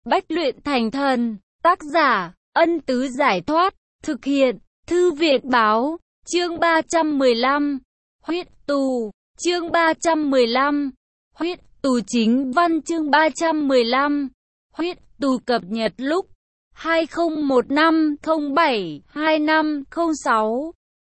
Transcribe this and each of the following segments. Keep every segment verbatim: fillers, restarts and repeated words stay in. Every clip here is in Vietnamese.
Bách luyện thành thần. Tác giả, Ân Tứ Giải Thoát. Thực hiện, Thư viện Báo. Chương ba trăm mười lăm. Huyết tù. Chương ba trăm mười lăm. Huyết tù chính văn. Chương ba trăm mười lăm. Huyết tù cập nhật lúc hai không một năm không bảy hai năm không sáu.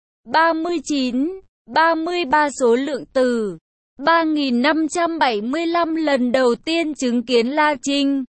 ba mươi chín, ba mươi ba số lượng từ ba nghìn năm trăm bảy mươi lăm lần đầu tiên chứng kiến La Trinh.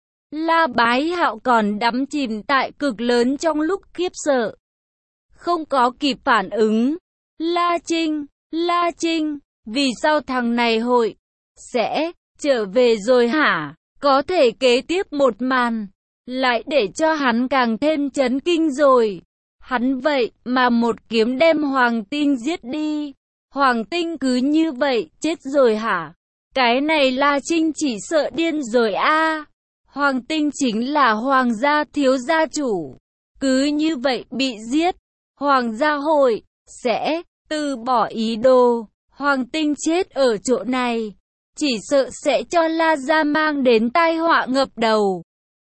La Bái Hạo còn đắm chìm tại cực lớn trong lúc khiếp sợ, không có kịp phản ứng. La Trinh, La Trinh, vì sao thằng này hội sẽ trở về rồi hả? Có thể kế tiếp một màn lại để cho hắn càng thêm chấn kinh rồi. Hắn vậy mà một kiếm đem Hoàng Tinh giết đi. Hoàng Tinh cứ như vậy chết rồi hả? Cái này La Trinh chỉ sợ điên rồi a. À. Hoàng Tinh chính là Hoàng gia thiếu gia chủ, cứ như vậy bị giết, Hoàng gia hội sẽ từ bỏ ý đồ. Hoàng Tinh chết ở chỗ này, chỉ sợ sẽ cho La gia mang đến tai họa ngập đầu.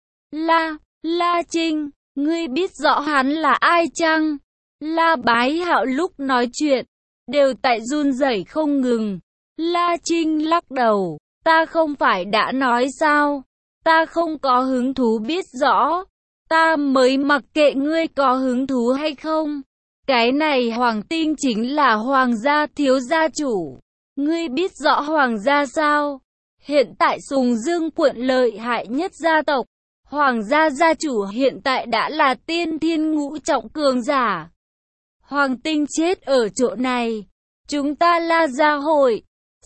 La, La Trinh, ngươi biết rõ hắn là ai chăng? La Bái Hạo lúc nói chuyện đều tại run rẩy không ngừng. La Trinh lắc đầu, ta không phải đã nói sao? Ta không có hứng thú biết rõ. Ta mới mặc kệ ngươi có hứng thú hay không. Cái này Hoàng Tinh chính là Hoàng gia thiếu gia chủ. Ngươi biết rõ Hoàng gia sao? Hiện tại Sùng Dương quận lợi hại nhất gia tộc. Hoàng gia gia chủ hiện tại đã là tiên thiên ngũ trọng cường giả. Hoàng Tinh chết ở chỗ này, chúng ta La gia hội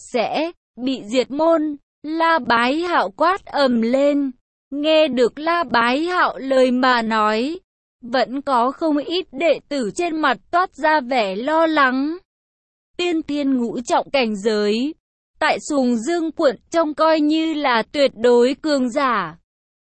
sẽ bị diệt môn. La Bái Hạo quát ầm lên. Nghe được La Bái Hạo lời mà nói, vẫn có không ít đệ tử trên mặt toát ra vẻ lo lắng. Tiên thiên ngũ trọng cảnh giới, tại Sùng Dương quận trông coi như là tuyệt đối cường giả.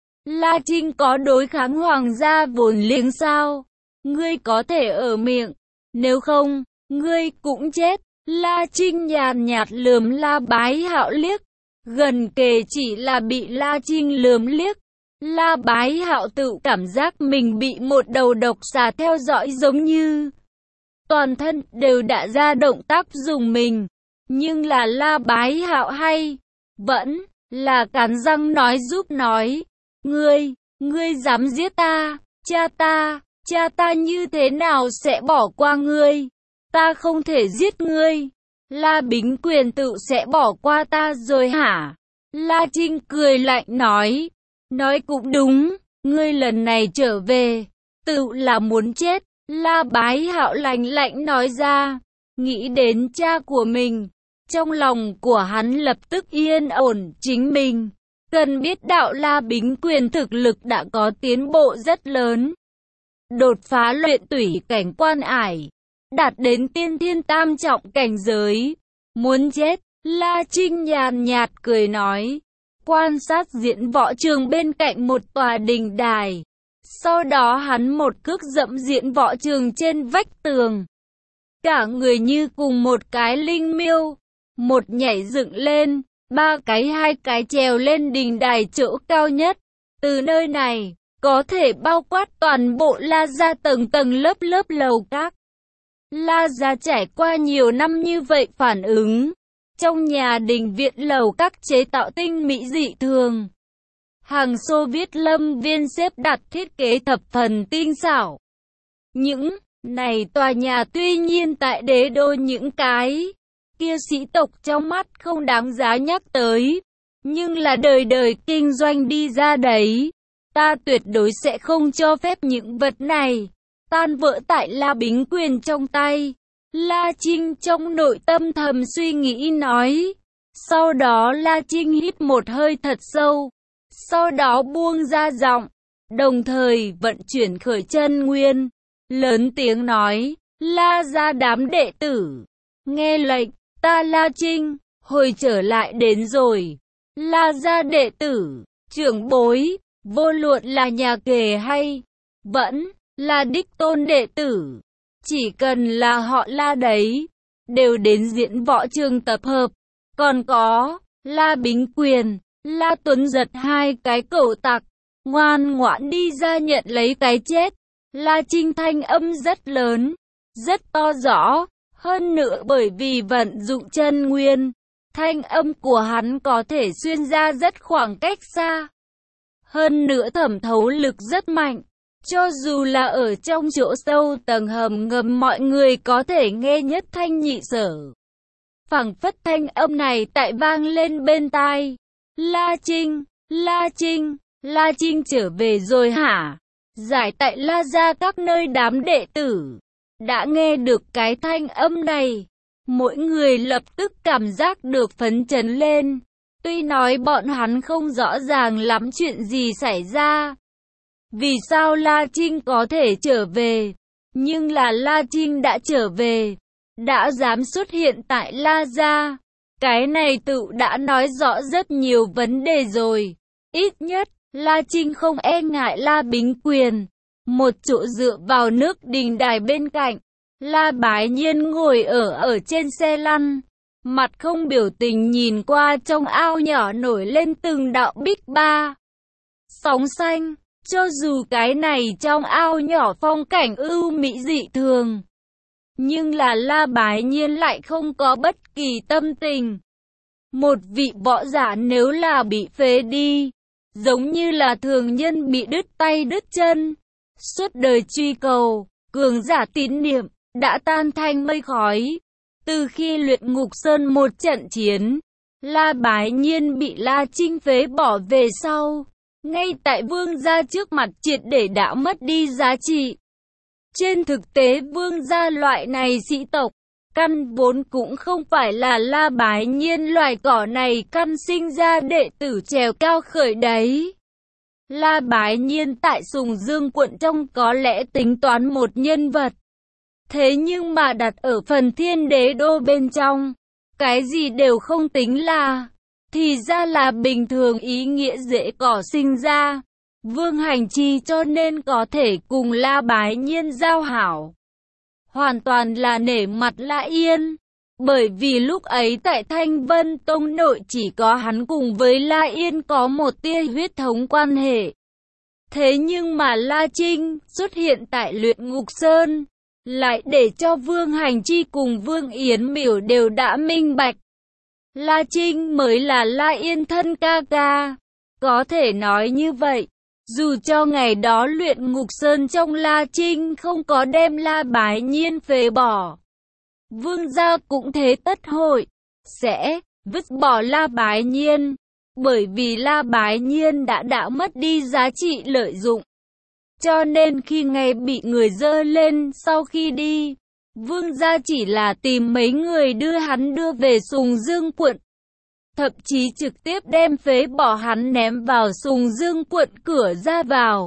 La Trinh có đối kháng Hoàng gia vốn liếng sao? Ngươi có thể ở miệng, nếu không, ngươi cũng chết. La Trinh nhàn nhạt lườm La Bái Hạo liếc, gần kề chỉ là bị La Trinh lườm liếc. La Bái Hạo tự cảm giác mình bị một đầu độc xà theo dõi giống như toàn thân đều đã ra động tác dùng mình. Nhưng là La Bái Hạo hay vẫn là cắn răng nói giúp nói. Ngươi, ngươi dám giết ta, cha ta, cha ta như thế nào sẽ bỏ qua ngươi? Ta không thể giết ngươi. La Bính Quyền tự sẽ bỏ qua ta rồi hả? La Trinh cười lạnh nói. Nói cũng đúng, ngươi lần này trở về, tự là muốn chết. La Bái Hạo lạnh lạnh nói ra. Nghĩ đến cha của mình, trong lòng của hắn lập tức yên ổn. Chính mình cần biết đạo La Bính Quyền thực lực đã có tiến bộ rất lớn, đột phá luyện tủy cảnh quan ải, đạt đến tiên thiên tam trọng cảnh giới. Muốn chết? La Trinh nhàn nhạt cười nói. Quan sát diễn võ trường bên cạnh một tòa đình đài. Sau đó hắn một cước dẫm diễn võ trường trên vách tường. Cả người như cùng một cái linh miêu, một nhảy dựng lên, ba cái hai cái trèo lên đình đài chỗ cao nhất. Từ nơi này, có thể bao quát toàn bộ La gia tầng tầng lớp lớp lầu các. La gia trải qua nhiều năm như vậy phản ứng. Trong nhà đình viện lầu các chế tạo tinh mỹ dị thường. Hàng Xô Viết Lâm viên xếp đặt thiết kế thập phần tinh xảo. Những này tòa nhà tuy nhiên tại đế đô những cái kia sĩ tộc trong mắt không đáng giá nhắc tới. Nhưng là đời đời kinh doanh đi ra đấy. Ta tuyệt đối sẽ không cho phép những vật này tan vỡ tại La Bính Quyền trong tay. La Trinh trong nội tâm thầm suy nghĩ nói. Sau đó La Trinh hít một hơi thật sâu. Sau đó buông ra giọng, đồng thời vận chuyển khởi chân nguyên. Lớn tiếng nói. La gia đám đệ tử, nghe lệnh, ta La Trinh, hồi trở lại đến rồi. La gia đệ tử, trưởng bối, vô luận là nhà kề hay vẫn là đích tôn đệ tử, chỉ cần là họ La đấy, đều đến diễn võ trường tập hợp. Còn có La Bính Quyền, La Tuấn Giật hai cái cẩu tặc, ngoan ngoãn đi ra nhận lấy cái chết. La Trinh thanh âm rất lớn, rất to rõ, hơn nữa bởi vì vận dụng chân nguyên, thanh âm của hắn có thể xuyên ra rất khoảng cách xa. Hơn nữa thẩm thấu lực rất mạnh, cho dù là ở trong chỗ sâu tầng hầm ngầm mọi người có thể nghe nhất thanh nhị sở. Phảng phất thanh âm này tại vang lên bên tai. La Trinh, La Trinh, La Trinh trở về rồi hả? Giải tại La gia các nơi đám đệ tử đã nghe được cái thanh âm này, mỗi người lập tức cảm giác được phấn chấn lên. Tuy nói bọn hắn không rõ ràng lắm chuyện gì xảy ra, vì sao La Trinh có thể trở về, nhưng là La Trinh đã trở về, đã dám xuất hiện tại La gia. Cái này tự đã nói rõ rất nhiều vấn đề rồi. Ít nhất, La Trinh không e ngại La Bính Quyền. Một chỗ dựa vào nước đình đài bên cạnh, La Bái Nhiên ngồi ở ở trên xe lăn, mặt không biểu tình nhìn qua trong ao nhỏ nổi lên từng đạo bích ba sóng xanh. Cho dù cái này trong ao nhỏ phong cảnh ưu mỹ dị thường, nhưng là La Bái Nhiên lại không có bất kỳ tâm tình. Một vị võ giả nếu là bị phế đi, giống như là thường nhân bị đứt tay đứt chân, suốt đời truy cầu, cường giả tín niệm, đã tan thành mây khói. Từ khi Luyện Ngục Sơn một trận chiến, La Bái Nhiên bị La Trinh phế bỏ về sau, ngay tại vương gia trước mặt triệt để đã mất đi giá trị. Trên thực tế vương gia loại này sĩ tộc, căn vốn cũng không phải là La Bái Nhiên loài cỏ này căn sinh ra đệ tử trèo cao khởi đấy. La Bái Nhiên tại Sùng Dương quận trong có lẽ tính toán một nhân vật. Thế nhưng mà đặt ở phần Thiên Đế Đô bên trong, cái gì đều không tính là, thì ra là bình thường ý nghĩa dễ cỏ sinh ra. Vương Hành Chi cho nên có thể cùng La Bái Nhiên giao hảo, hoàn toàn là nể mặt La Yên. Bởi vì lúc ấy tại Thanh Vân Tông nội chỉ có hắn cùng với La Yên có một tia huyết thống quan hệ. Thế nhưng mà La Trinh xuất hiện tại Luyện Ngục Sơn, lại để cho Vương Hành Chi cùng Vương Yến Miểu đều đã minh bạch. La Trinh mới là La Yên thân ca ca. Có thể nói như vậy, dù cho ngày đó Luyện Ngục Sơn trong La Trinh không có đem La Bái Nhiên phế bỏ, Vương gia cũng thế tất hội sẽ vứt bỏ La Bái Nhiên, bởi vì La Bái Nhiên đã đã mất đi giá trị lợi dụng. Cho nên khi ngày bị người dơ lên sau khi đi, Vương gia chỉ là tìm mấy người đưa hắn đưa về Sùng Dương quận, thậm chí trực tiếp đem phế bỏ hắn ném vào Sùng Dương quận cửa ra vào.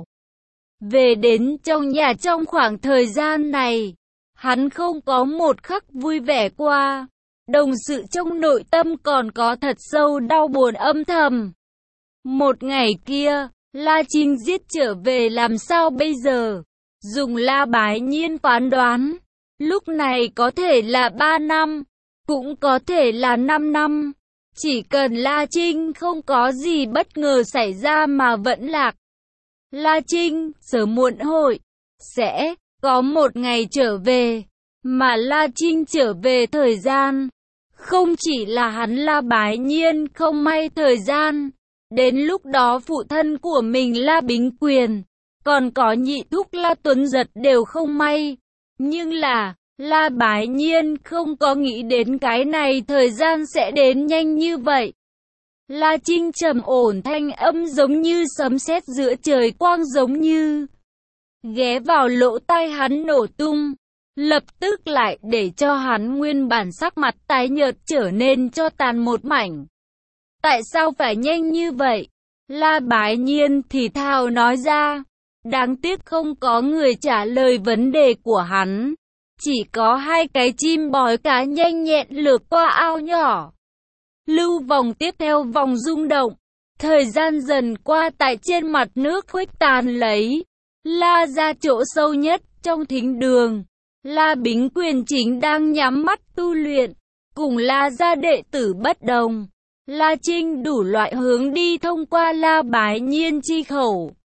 Về đến trong nhà trong khoảng thời gian này, hắn không có một khắc vui vẻ qua, đồng sự trong nội tâm còn có thật sâu đau buồn âm thầm. Một ngày kia, La Trinh giết trở về làm sao bây giờ? Dùng La Bái Nhiên phán đoán, lúc này có thể là ba năm, cũng có thể là năm năm. Chỉ cần La Trinh không có gì bất ngờ xảy ra mà vẫn lạc, La Trinh sớm muộn hội sẽ có một ngày trở về. Mà La Trinh trở về thời gian, không chỉ là hắn La Bái Nhiên không may thời gian, đến lúc đó phụ thân của mình La Bính Quyền, còn có nhị thúc La Tuấn Giật đều không may. Nhưng là, La Bái Nhiên không có nghĩ đến cái này thời gian sẽ đến nhanh như vậy. La Trinh trầm ổn thanh âm giống như sấm sét giữa trời quang giống như ghé vào lỗ tai hắn nổ tung, lập tức lại để cho hắn nguyên bản sắc mặt tái nhợt trở nên cho tàn một mảnh. Tại sao phải nhanh như vậy? La Bái Nhiên thì thào nói ra. Đáng tiếc không có người trả lời vấn đề của hắn. Chỉ có hai cái chim bói cá nhanh nhẹn lướt qua ao nhỏ. Lưu vòng tiếp theo vòng rung động. Thời gian dần qua tại trên mặt nước khuếch tàn lấy. La ra chỗ sâu nhất trong thính đường, La Bính Quyền chính đang nhắm mắt tu luyện. Cùng La gia đệ tử bất đồng, La Trinh đủ loại hướng đi thông qua La Bái Nhiên chi khẩu.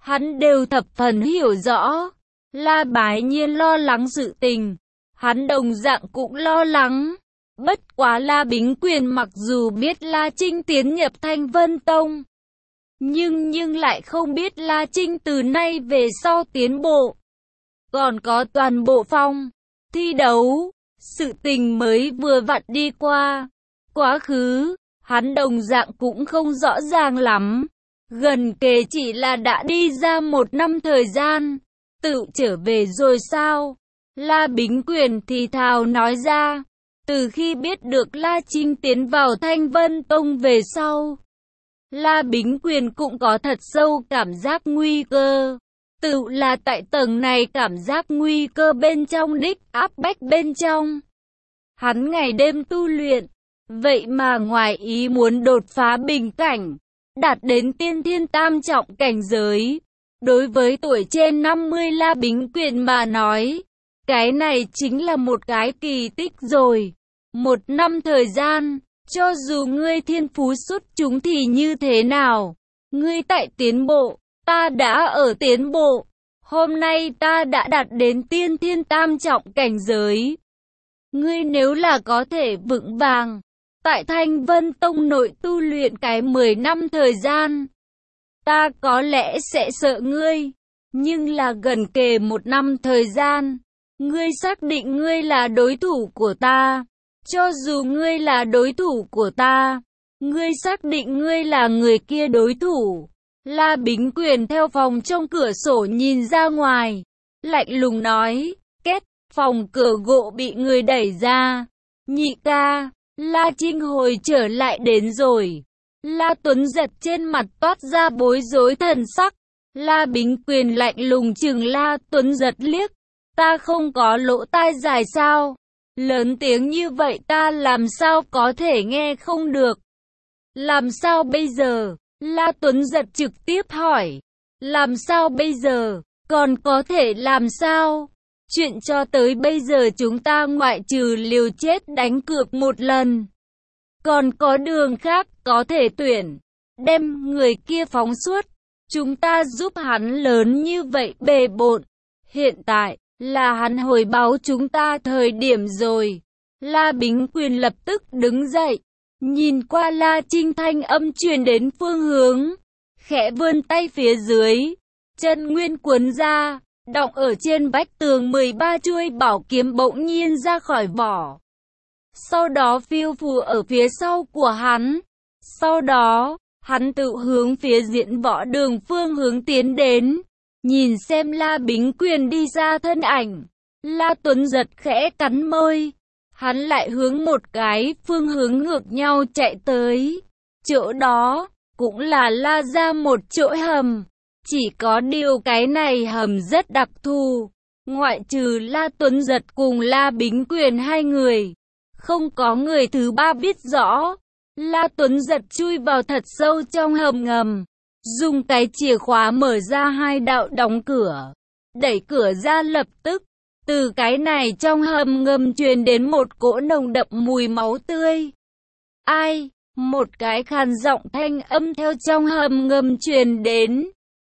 hắn đều thập phần hiểu rõ. La Bái Nhiên lo lắng sự tình, hắn đồng dạng cũng lo lắng. Bất quá La Bính Quyền mặc dù biết La Trinh tiến nhập Thanh Vân Tông, nhưng nhưng lại không biết La Trinh từ nay về sau tiến bộ. Còn có toàn bộ phong thi đấu, sự tình mới vừa vặn đi qua. Quá khứ, hắn đồng dạng cũng không rõ ràng lắm. Gần kề chỉ là đã đi ra một năm thời gian, tự trở về rồi sao? La Bính Quyền thì thào nói ra, từ khi biết được La Trinh tiến vào Thanh Vân Tông về sau, La Bính Quyền cũng có thật sâu cảm giác nguy cơ. Tự là tại tầng này cảm giác nguy cơ bên trong đích áp bách bên trong. Hắn ngày đêm tu luyện, vậy mà ngoài ý muốn đột phá bình cảnh, đạt đến tiên thiên tam trọng cảnh giới. Đối với tuổi trên năm mươi La Bính Quyền mà nói, cái này chính là một cái kỳ tích rồi. Một năm thời gian, cho dù ngươi thiên phú xuất chúng thì như thế nào, ngươi tại tiến bộ, ta đã ở tiến bộ. Hôm nay ta đã đạt đến tiên thiên tam trọng cảnh giới. Ngươi nếu là có thể vững vàng, tại Thanh Vân Tông nội tu luyện cái mười năm thời gian, ta có lẽ sẽ sợ ngươi. Nhưng là gần kề một năm thời gian, ngươi xác định ngươi là đối thủ của ta. Cho dù ngươi là đối thủ của ta, ngươi xác định ngươi là người kia đối thủ. La Bính Quyền theo phòng trong cửa sổ nhìn ra ngoài, lạnh lùng nói, két, phòng cửa gỗ bị người đẩy ra. Nhị ca, La Trinh hồi trở lại đến rồi. La Tuấn Giật trên mặt toát ra bối rối thần sắc. La Bính Quyền lạnh lùng chừng La Tuấn Giật liếc, ta không có lỗ tai dài sao? Lớn tiếng như vậy ta làm sao có thể nghe không được? Làm sao bây giờ? La Tuấn Giật trực tiếp hỏi. Làm sao bây giờ? Còn có thể làm sao? Chuyện cho tới bây giờ chúng ta ngoại trừ liều chết đánh cược một lần, còn có đường khác có thể tuyển. Đem người kia phóng suốt. Chúng ta giúp hắn lớn như vậy bề bộn. Hiện tại là hắn hồi báo chúng ta thời điểm rồi. La Bính Quyền lập tức đứng dậy, nhìn qua La Trinh, thanh âm truyền đến phương hướng, khẽ vươn tay phía dưới, chân nguyên cuốn ra, đọng ở trên vách tường mười ba chuôi bảo kiếm bỗng nhiên ra khỏi vỏ. Sau đó phiêu phù ở phía sau của hắn. Sau đó, hắn tự hướng phía diễn võ đường phương hướng tiến đến, nhìn xem La Bính Quyền đi ra thân ảnh. La Tuấn Giật khẽ cắn môi, hắn lại hướng một cái phương hướng ngược nhau chạy tới. Chỗ đó cũng là La ra một chỗ hầm, chỉ có điều cái này hầm rất đặc thù, ngoại trừ La Tuấn Giật cùng La Bính Quyền hai người, không có người thứ ba biết rõ. La Tuấn Giật chui vào thật sâu trong hầm ngầm, dùng cái chìa khóa mở ra hai đạo đóng cửa, đẩy cửa ra. Lập tức, từ cái này trong hầm ngầm truyền đến một cỗ nồng đậm mùi máu tươi. Ai? Một cái khàn giọng thanh âm theo trong hầm ngầm truyền đến.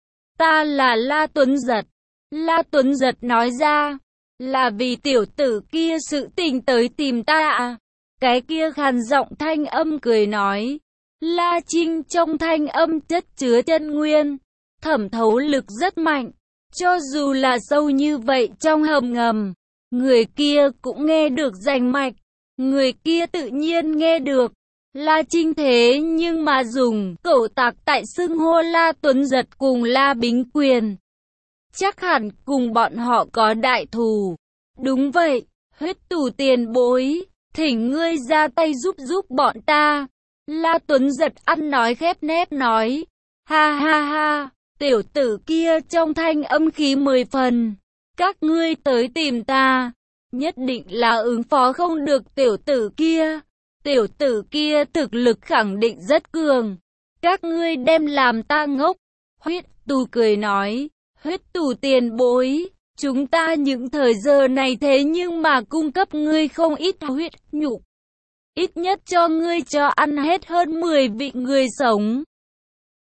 Ta là La Tuấn Giật. La Tuấn Giật nói ra, là vì tiểu tử kia sự tình tới tìm ta à? Cái kia khàn giọng thanh âm cười nói. La Trinh trong thanh âm chất chứa chân nguyên, thẩm thấu lực rất mạnh. Cho dù là sâu như vậy trong hầm ngầm, người kia cũng nghe được rành mạch. Người kia tự nhiên nghe được. La Trinh thế nhưng mà dùng cẩu tạc tại xưng hô La Tuấn Giật cùng La Bính Quyền, chắc hẳn cùng bọn họ có đại thù. Đúng vậy, huyết tù tiền bối, thỉnh ngươi ra tay giúp giúp bọn ta. La Tuấn Giật ăn nói khép nép nói. Ha ha ha, tiểu tử kia trong thanh âm khí mười phần. Các ngươi tới tìm ta, nhất định là ứng phó không được tiểu tử kia. Tiểu tử kia thực lực khẳng định rất cường. Các ngươi đem làm ta ngốc. Huyết tù cười nói. Huyết tù tiền bối, chúng ta những thời giờ này thế nhưng mà cung cấp ngươi không ít huyết nhục. Ít nhất cho ngươi cho ăn hết hơn mười vị người sống.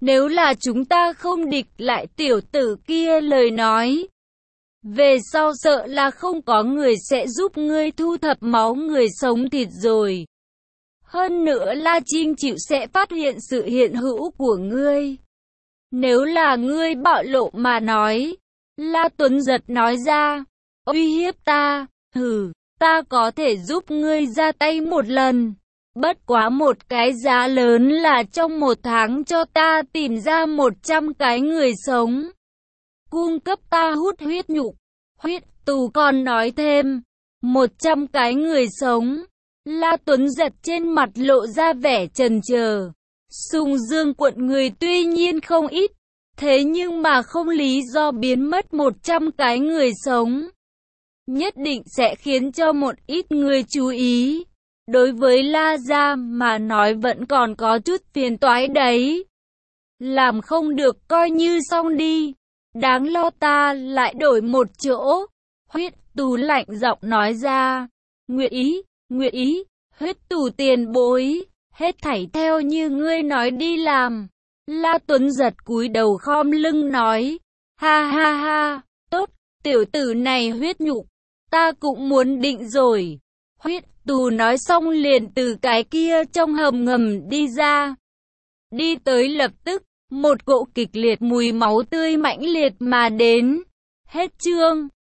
Nếu là chúng ta không địch lại tiểu tử kia lời nói, về sau sợ là không có người sẽ giúp ngươi thu thập máu người sống thịt rồi. Hơn nữa La Trinh chịu sẽ phát hiện sự hiện hữu của ngươi. Nếu là ngươi bạo lộ mà nói, La Tuấn Giật nói ra, uy hiếp ta, hừ, ta có thể giúp ngươi ra tay một lần. Bất quá một cái giá lớn là trong một tháng cho ta tìm ra một trăm cái người sống. Cung cấp ta hút huyết nhục. Huyết tù còn nói thêm, một trăm cái người sống. La Tuấn Giật trên mặt lộ ra vẻ chần chờ. Sùng Dương quận người tuy nhiên không ít, thế nhưng mà không lý do biến mất một trăm cái người sống. Nhất định sẽ khiến cho một ít người chú ý. Đối với La Gia mà nói vẫn còn có chút phiền toái đấy. Làm không được coi như xong đi. Đáng lo ta lại đổi một chỗ. Huyết tù lạnh giọng nói ra. Nguyệt ý, Nguyệt ý, huyết tù tiền bối. Hết thảy theo như ngươi nói đi làm. La Tuấn Giật cúi đầu khom lưng nói. Ha ha ha, tốt, tiểu tử này huyết nhục. Ta cũng muốn định rồi. Huyết tù nói xong liền từ cái kia trong hầm ngầm đi ra. Đi tới lập tức, một cỗ kịch liệt mùi máu tươi mãnh liệt mà đến. Hết chương.